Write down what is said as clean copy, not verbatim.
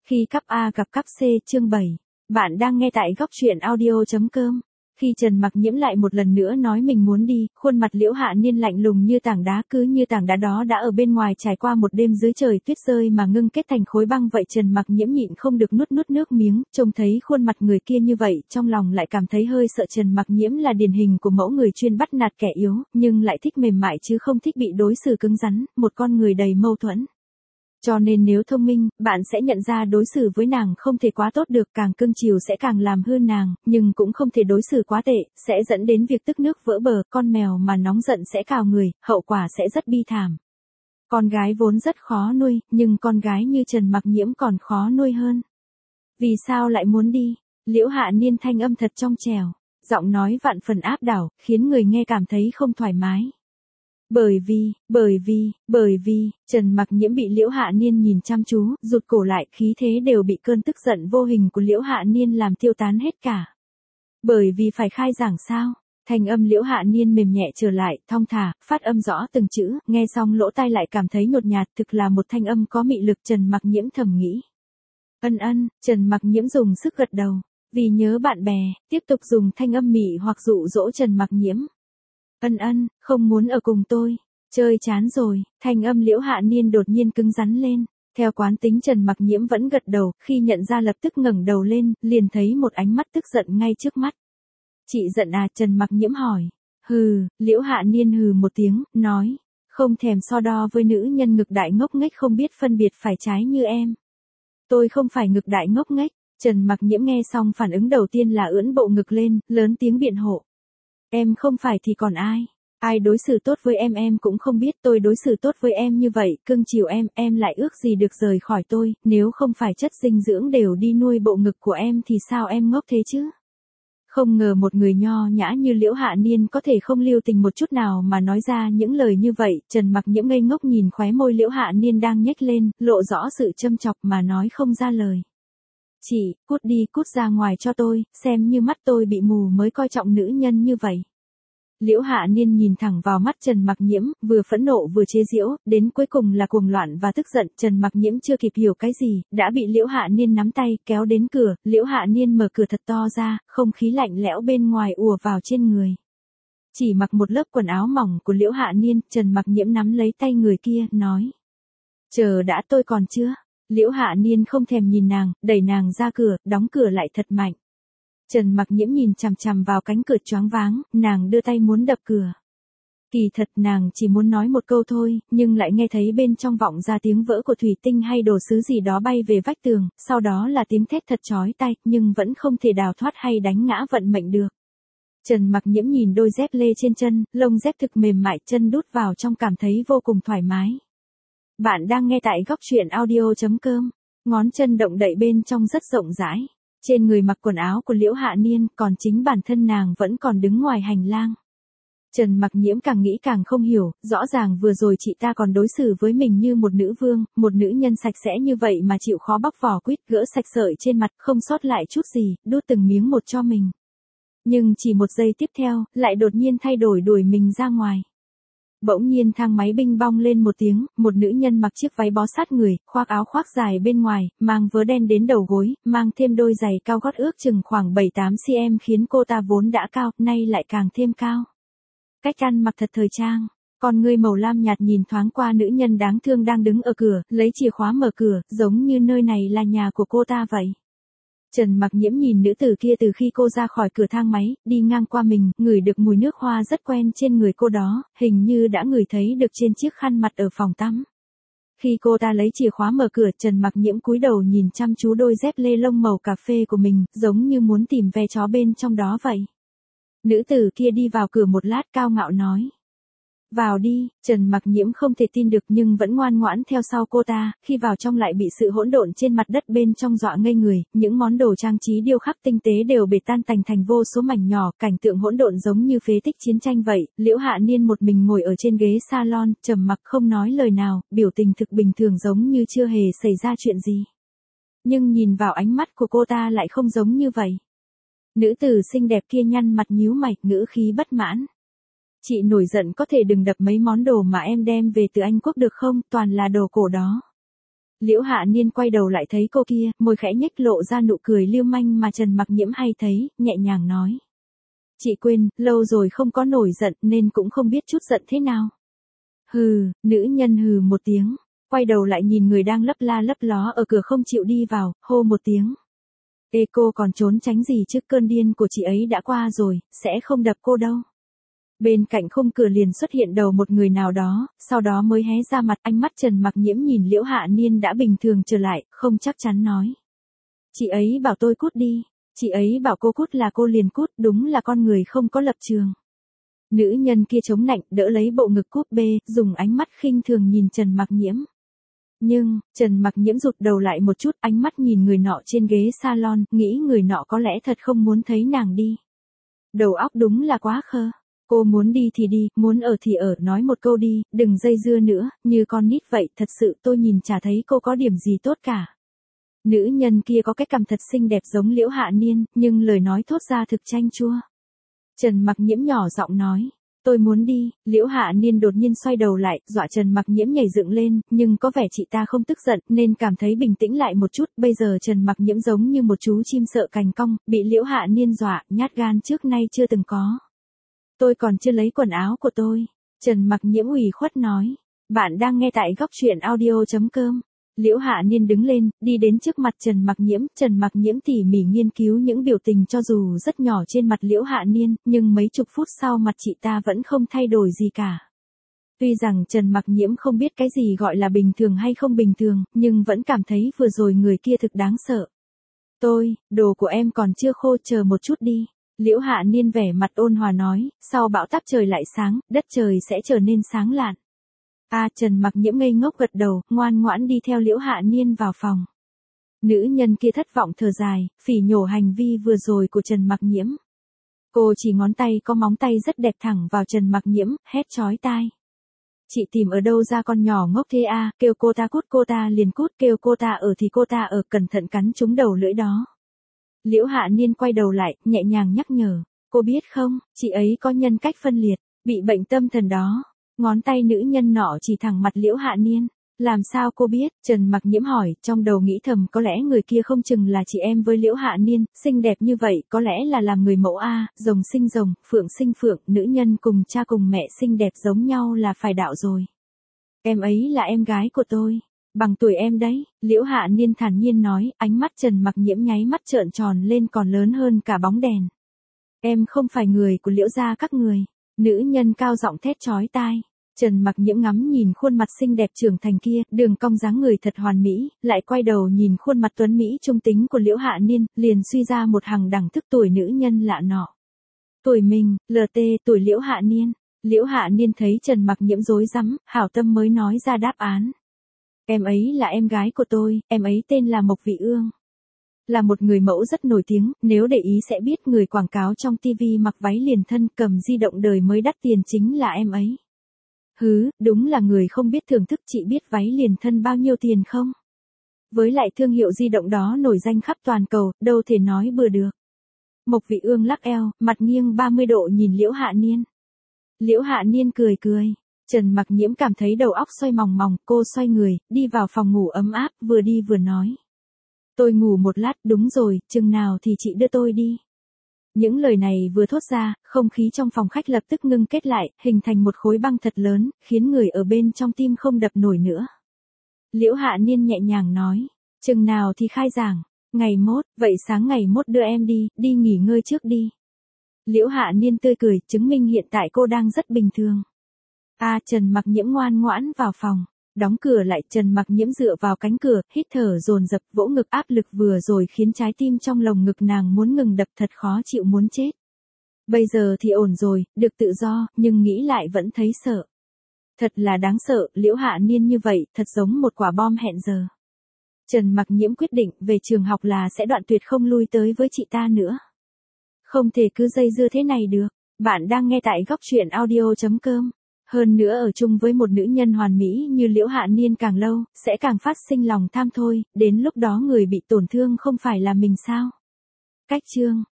Khi cắp A gặp cắp C chương 7. Bạn đang nghe tại góc truyện audio.com. Khi Trần Mặc Nhiễm lại một lần nữa nói mình muốn đi, khuôn mặt Liễu Hạ Niên lạnh lùng như tảng đá, cứ như tảng đá đó đã ở bên ngoài trải qua một đêm dưới trời tuyết rơi mà ngưng kết thành khối băng vậy. Trần Mặc Nhiễm nhịn không được nuốt nước miếng, trông thấy khuôn mặt người kia như vậy, trong lòng lại cảm thấy hơi sợ. Trần Mặc Nhiễm là điển hình của mẫu người chuyên bắt nạt kẻ yếu, nhưng lại thích mềm mại chứ không thích bị đối xử cứng rắn, một con người đầy mâu thuẫn. Cho nên nếu thông minh, bạn sẽ nhận ra đối xử với nàng không thể quá tốt được, càng cưng chiều sẽ càng làm hư nàng, nhưng cũng không thể đối xử quá tệ, sẽ dẫn đến việc tức nước vỡ bờ. Con mèo mà nóng giận sẽ cào người, hậu quả sẽ rất bi thảm. Con gái vốn rất khó nuôi, nhưng con gái như Trần Mặc Nhiễm còn khó nuôi hơn. Vì sao lại muốn đi? Liễu Hạ Niên thanh âm thật trong trẻo, giọng nói vạn phần áp đảo, khiến người nghe cảm thấy không thoải mái. Bởi vì, Trần Mặc Nhiễm bị Liễu Hạ Niên nhìn chăm chú, rụt cổ lại, khí thế đều bị cơn tức giận vô hình của Liễu Hạ Niên làm tiêu tán hết cả. Bởi vì phải khai giảng sao? Thanh âm Liễu Hạ Niên mềm nhẹ trở lại, thong thả, phát âm rõ từng chữ, nghe xong lỗ tai lại cảm thấy nhột nhạt, thực là một thanh âm có mị lực. Trần Mặc Nhiễm thầm nghĩ. Trần Mặc Nhiễm dùng sức gật đầu, vì nhớ bạn bè, tiếp tục dùng thanh âm mị hoặc dụ dỗ Trần Mặc Nhiễm. Không muốn ở cùng tôi, chơi chán rồi. Thanh âm Liễu Hạ Niên đột nhiên cứng rắn lên. Theo quán tính Trần Mặc Nhiễm vẫn gật đầu, khi nhận ra lập tức ngẩng đầu lên, liền thấy một ánh mắt tức giận ngay trước mắt. Chị giận à? Trần Mặc Nhiễm hỏi. Liễu Hạ Niên hừ một tiếng, nói, không thèm so đo với nữ nhân ngực đại ngốc nghếch không biết phân biệt phải trái như em. Tôi không phải ngực đại ngốc nghếch. Trần Mặc Nhiễm nghe xong phản ứng đầu tiên là ưỡn bộ ngực lên, lớn tiếng biện hộ. Em không phải thì còn ai? Ai đối xử tốt với em cũng không biết. Tôi đối xử tốt với em như vậy, cưng chiều em lại ước gì được rời khỏi tôi, nếu không phải chất dinh dưỡng đều đi nuôi bộ ngực của em thì sao em ngốc thế chứ? Không ngờ một người nho nhã như Liễu Hạ Niên có thể không lưu tình một chút nào mà nói ra những lời như vậy. Trần Mặc Nhiễm ngây ngốc nhìn khóe môi Liễu Hạ Niên đang nhếch lên, lộ rõ sự châm chọc mà nói không ra lời. Chị, cút ra ngoài cho tôi, xem như mắt tôi bị mù mới coi trọng nữ nhân như vậy. Liễu Hạ Niên nhìn thẳng vào mắt Trần Mặc Nhiễm, vừa phẫn nộ vừa chế giễu, đến cuối cùng là cuồng loạn và tức giận. Trần Mặc Nhiễm chưa kịp hiểu cái gì, đã bị Liễu Hạ Niên nắm tay, kéo đến cửa. Liễu Hạ Niên mở cửa thật to ra, không khí lạnh lẽo bên ngoài ùa vào trên người. Chỉ mặc một lớp quần áo mỏng của Liễu Hạ Niên, Trần Mặc Nhiễm nắm lấy tay người kia, nói. Chờ đã, tôi còn chưa. Liễu Hạ Niên không thèm nhìn nàng, đẩy nàng ra cửa, đóng cửa lại thật mạnh. Trần Mặc Nhiễm nhìn chằm chằm vào cánh cửa choáng váng, nàng đưa tay muốn đập cửa. Kỳ thật nàng chỉ muốn nói một câu thôi, nhưng lại nghe thấy bên trong vọng ra tiếng vỡ của thủy tinh hay đồ sứ gì đó bay về vách tường, sau đó là tiếng thét thật chói tai, nhưng vẫn không thể đào thoát hay đánh ngã vận mệnh được. Trần Mặc Nhiễm nhìn đôi dép lê trên chân, lông dép thực mềm mại, chân đút vào trong cảm thấy vô cùng thoải mái. Bạn đang nghe tại góc truyện audio.com. Ngón chân động đậy bên trong rất rộng rãi. Trên người mặc quần áo của Liễu Hạ Niên, còn chính bản thân nàng vẫn còn đứng ngoài hành lang. Trần Mặc Nhiễm càng nghĩ càng không hiểu, rõ ràng vừa rồi chị ta còn đối xử với mình như một nữ vương, một nữ nhân sạch sẽ như vậy mà chịu khó bóc vỏ quýt, gỡ sạch sợi trên mặt, không sót lại chút gì, đút từng miếng một cho mình. Nhưng chỉ một giây tiếp theo, lại đột nhiên thay đổi đuổi mình ra ngoài. Bỗng nhiên thang máy binh bong lên một tiếng, một nữ nhân mặc chiếc váy bó sát người, khoác áo khoác dài bên ngoài, mang vớ đen đến đầu gối, mang thêm đôi giày cao gót ước chừng khoảng 7-8 cm khiến cô ta vốn đã cao, nay lại càng thêm cao. Cách ăn mặc thật thời trang, con ngươi màu lam nhạt nhìn thoáng qua nữ nhân đáng thương đang đứng ở cửa, lấy chìa khóa mở cửa, giống như nơi này là nhà của cô ta vậy. Trần Mặc Nhiễm nhìn nữ tử kia từ khi cô ra khỏi cửa thang máy, đi ngang qua mình, ngửi được mùi nước hoa rất quen trên người cô đó, hình như đã ngửi thấy được trên chiếc khăn mặt ở phòng tắm. Khi cô ta lấy chìa khóa mở cửa, Trần Mặc Nhiễm cúi đầu nhìn chăm chú đôi dép lê lông màu cà phê của mình, giống như muốn tìm ve chó bên trong đó vậy. Nữ tử kia đi vào cửa một lát, cao ngạo nói. Vào đi. Trần Mặc Nhiễm không thể tin được nhưng vẫn ngoan ngoãn theo sau cô ta, khi vào trong lại bị sự hỗn độn trên mặt đất bên trong dọa ngây người, những món đồ trang trí điêu khắc tinh tế đều bể tan tành thành vô số mảnh nhỏ, cảnh tượng hỗn độn giống như phế tích chiến tranh vậy. Liễu Hạ Niên một mình ngồi ở trên ghế salon, trầm mặc không nói lời nào, biểu tình thực bình thường giống như chưa hề xảy ra chuyện gì. Nhưng nhìn vào ánh mắt của cô ta lại không giống như vậy. Nữ tử xinh đẹp kia nhăn mặt nhíu mày, ngữ khí bất mãn. Chị nổi giận có thể đừng đập mấy món đồ mà em đem về từ Anh Quốc được không, toàn là đồ cổ đó. Liễu Hạ Niên quay đầu lại thấy cô kia, môi khẽ nhếch lộ ra nụ cười lưu manh mà Trần Mặc Nhiễm hay thấy, nhẹ nhàng nói. Chị quên, lâu rồi không có nổi giận nên cũng không biết chút giận thế nào. Hừ, nữ nhân hừ một tiếng, quay đầu lại nhìn người đang lấp la lấp ló ở cửa không chịu đi vào, hô một tiếng. Ê cô còn trốn tránh gì chứ, cơn điên của chị ấy đã qua rồi, sẽ không đập cô đâu. Bên cạnh khung cửa liền xuất hiện đầu một người nào đó, sau đó mới hé ra mặt, ánh mắt Trần Mặc Nhiễm nhìn Liễu Hạ Niên đã bình thường trở lại, không chắc chắn nói. Chị ấy bảo tôi cút đi, chị ấy bảo cô cút là cô liền cút, đúng là con người không có lập trường. Nữ nhân kia chống nạnh, đỡ lấy bộ ngực cúp bê, dùng ánh mắt khinh thường nhìn Trần Mặc Nhiễm. Nhưng, Trần Mặc Nhiễm rụt đầu lại một chút, ánh mắt nhìn người nọ trên ghế salon, nghĩ người nọ có lẽ thật không muốn thấy nàng đi. Đầu óc đúng là quá khờ. Cô muốn đi thì đi, muốn ở thì ở, nói một câu đi, đừng dây dưa nữa, như con nít vậy, thật sự tôi nhìn chả thấy cô có điểm gì tốt cả. Nữ nhân kia có cái cằm thật xinh đẹp giống Liễu Hạ Niên, nhưng lời nói thốt ra thực chanh chua. Trần Mặc Nhiễm nhỏ giọng nói, tôi muốn đi. Liễu Hạ Niên đột nhiên xoay đầu lại, dọa Trần Mặc Nhiễm nhảy dựng lên, nhưng có vẻ chị ta không tức giận nên cảm thấy bình tĩnh lại một chút. Bây giờ Trần Mặc Nhiễm giống như một chú chim sợ cành cong, bị Liễu Hạ Niên dọa, nhát gan trước nay chưa từng có. Tôi còn chưa lấy quần áo của tôi. Trần Mặc Nhiễm ủy khuất nói. Bạn đang nghe tại góc truyện audio.com. Liễu Hạ Niên đứng lên, đi đến trước mặt Trần Mặc Nhiễm tỉ mỉ nghiên cứu những biểu tình cho dù rất nhỏ trên mặt Liễu Hạ Niên, nhưng mấy chục phút sau mặt chị ta vẫn không thay đổi gì cả. Tuy rằng Trần Mặc Nhiễm không biết cái gì gọi là bình thường hay không bình thường, nhưng vẫn cảm thấy vừa rồi người kia thực đáng sợ. Đồ của em còn chưa khô, chờ một chút đi. Liễu Hạ Niên vẻ mặt ôn hòa nói, sau bão táp trời lại sáng, đất trời sẽ trở nên sáng lạn. Trần Mặc Nhiễm ngây ngốc gật đầu, ngoan ngoãn đi theo Liễu Hạ Niên vào phòng. Nữ nhân kia thất vọng thở dài, phỉ nhổ hành vi vừa rồi của Trần Mặc Nhiễm. Cô chỉ ngón tay có móng tay rất đẹp thẳng vào Trần Mặc Nhiễm, hét chói tai. Chị tìm ở đâu ra con nhỏ ngốc thế kêu cô ta cút cô ta liền cút, kêu cô ta ở thì cô ta ở, cẩn thận cắn trúng đầu lưỡi đó. Liễu Hạ Niên quay đầu lại, nhẹ nhàng nhắc nhở, cô biết không, chị ấy có nhân cách phân liệt, bị bệnh tâm thần đó. Ngón tay nữ nhân nọ chỉ thẳng mặt Liễu Hạ Niên. Làm sao cô biết? Trần Mặc Nhiễm hỏi, trong đầu nghĩ thầm có lẽ người kia không chừng là chị em với Liễu Hạ Niên, xinh đẹp như vậy, có lẽ là làm người mẫu rồng sinh rồng, phượng sinh phượng, nữ nhân cùng cha cùng mẹ xinh đẹp giống nhau là phải đạo rồi. Em ấy là em gái của tôi, bằng tuổi em đấy, Liễu Hạ Niên thản nhiên nói, ánh mắt Trần Mặc Nhiễm nháy mắt trợn tròn lên còn lớn hơn cả bóng đèn. Em không phải người của Liễu gia các người. Nữ nhân cao giọng thét chói tai. Trần Mặc Nhiễm ngắm nhìn khuôn mặt xinh đẹp trưởng thành kia, đường cong dáng người thật hoàn mỹ, lại quay đầu nhìn khuôn mặt tuấn mỹ trung tính của Liễu Hạ Niên, liền suy ra một hàng đẳng thức tuổi nữ nhân lạ nọ. Tuổi mình, LT, tuổi Liễu Hạ Niên. Liễu Hạ Niên thấy Trần Mặc Nhiễm rối rắm, hảo tâm mới nói ra đáp án. Em ấy là em gái của tôi, em ấy tên là Mộc Vị Ương. Là một người mẫu rất nổi tiếng, nếu để ý sẽ biết người quảng cáo trong TV mặc váy liền thân cầm di động đời mới đắt tiền chính là em ấy. Đúng là người không biết thưởng thức, chị biết váy liền thân bao nhiêu tiền không? Với lại thương hiệu di động đó nổi danh khắp toàn cầu, đâu thể nói bừa được. Mộc Vị Ương lắc eo, mặt nghiêng 30 độ nhìn Liễu Hạ Niên. Liễu Hạ Niên cười cười. Trần Mặc Nhiễm cảm thấy đầu óc xoay mòng mòng, cô xoay người, đi vào phòng ngủ ấm áp, vừa đi vừa nói. Tôi ngủ một lát, đúng rồi, chừng nào thì chị đưa tôi đi. Những lời này vừa thốt ra, không khí trong phòng khách lập tức ngưng kết lại, hình thành một khối băng thật lớn, khiến người ở bên trong tim không đập nổi nữa. Liễu Hạ Niên nhẹ nhàng nói, chừng nào thì khai giảng, ngày mốt, vậy sáng ngày mốt đưa em đi, đi nghỉ ngơi trước đi. Liễu Hạ Niên tươi cười, chứng minh hiện tại cô đang rất bình thường. Trần Mặc Nhiễm ngoan ngoãn vào phòng. Đóng cửa lại, Trần Mặc Nhiễm dựa vào cánh cửa, hít thở dồn dập, vỗ ngực, áp lực vừa rồi khiến trái tim trong lồng ngực nàng muốn ngừng đập, thật khó chịu muốn chết. Bây giờ thì ổn rồi, được tự do, nhưng nghĩ lại vẫn thấy sợ. Thật là đáng sợ, Liễu Hạ Niên như vậy, thật giống một quả bom hẹn giờ. Trần Mặc Nhiễm quyết định về trường học là sẽ đoạn tuyệt không lui tới với chị ta nữa. Không thể cứ dây dưa thế này được. Bạn đang nghe tại góc truyện audio.com. Hơn nữa ở chung với một nữ nhân hoàn mỹ như Liễu Hạ Niên càng lâu, sẽ càng phát sinh lòng tham thôi, đến lúc đó người bị tổn thương không phải là mình sao? Cách chương